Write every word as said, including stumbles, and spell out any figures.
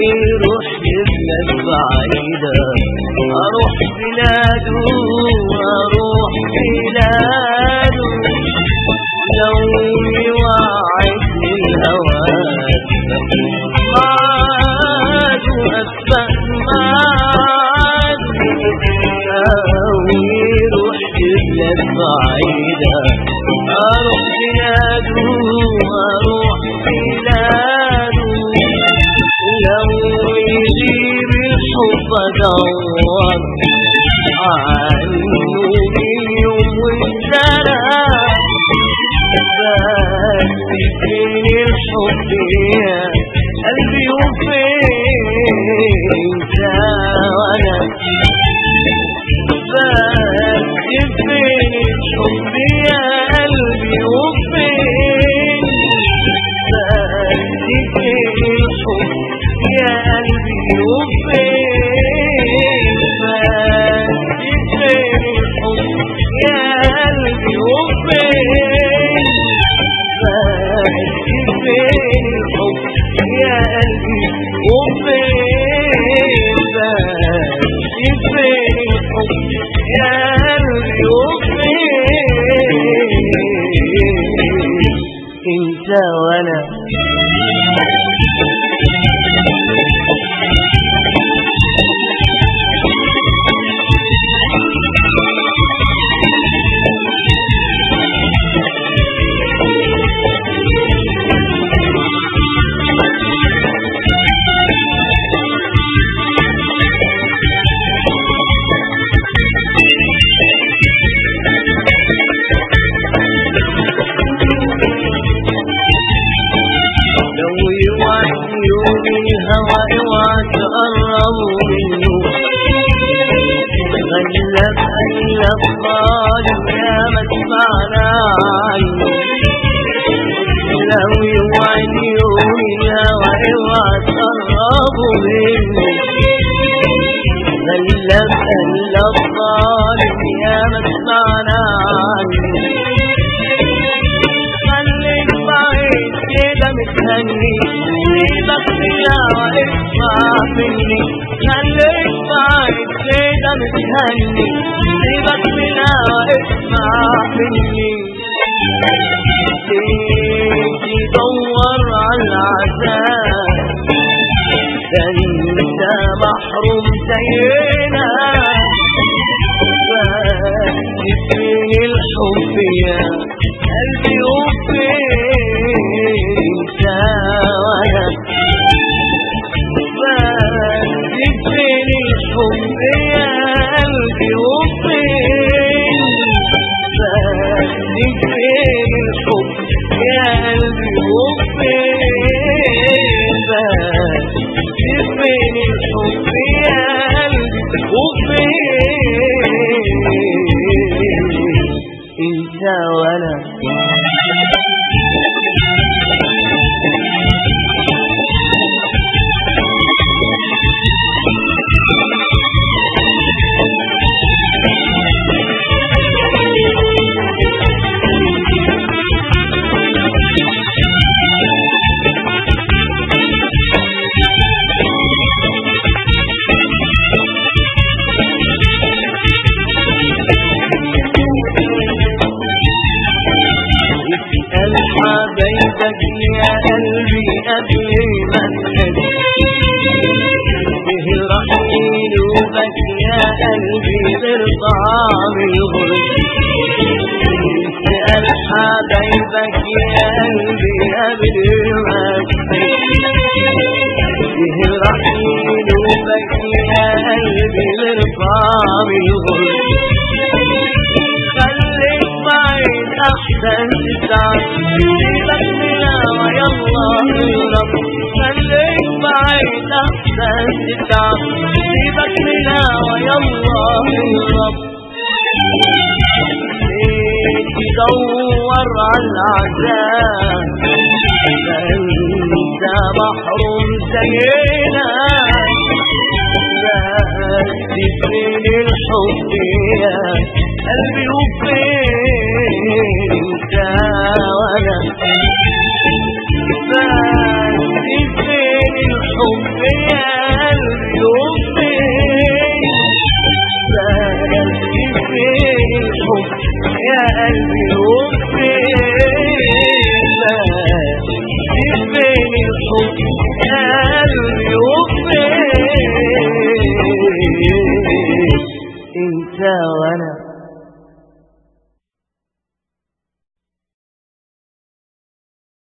يروح لبلاد بعيدة أروح بلاده أروح بلاده لو يوعدني الهوى معاده أسبق معاده أو يروح لبلاد بعيدة أروح بلاده أروح بلاده لو يجيب الحب أدور عنه باليوم والسنة بس فين الحب يا قلبي وفين وانا بس فين الحب يا قلبي وفين بس فين الحب يا قلبي وفين بس فين الحب يا قلبي وفين بس فين الحب يا قلبي وفين بس فين الحب يا قلبي وفين انت وانا الهوى اوعى تقربوا منه غلب قلب ظالم يا ما سمعنا عنه لو يوعد يوم الهوى اوعى تقربوا منه غلب قلب ظالم يا ما سمعنا عنه خليك بعيد كده متهني سيبك بالهوى اسمع مني خليك بعيد كده متهني سيبك بالهوى اسمع مني تدور على العذاب ده انت محروم زينا بس فين الحب يا قلبي وفين انت وانا بس فين الحب يا قلبي وفين بس فين الحب يا قلبي وفين بس فين الحب يا قلبي وفين انت وانا حبيبك يا قلبي قبل ما تنسى به راح قلوبك يا قلبي غير طعم الغرب اسأل حبيبك يا قلبي قبل ما تنسى به راح قلوبك يا قلبي غير طعم الغرب خليك بعيد احسن تسعد سيبك بالهوى يلا اهرب خليك بعيد احسن تسعد سيبك بالهوى يلا اهرب ليه تدور على العذاب ده انت محروم زينا بس فين الحب يا قلبي وفين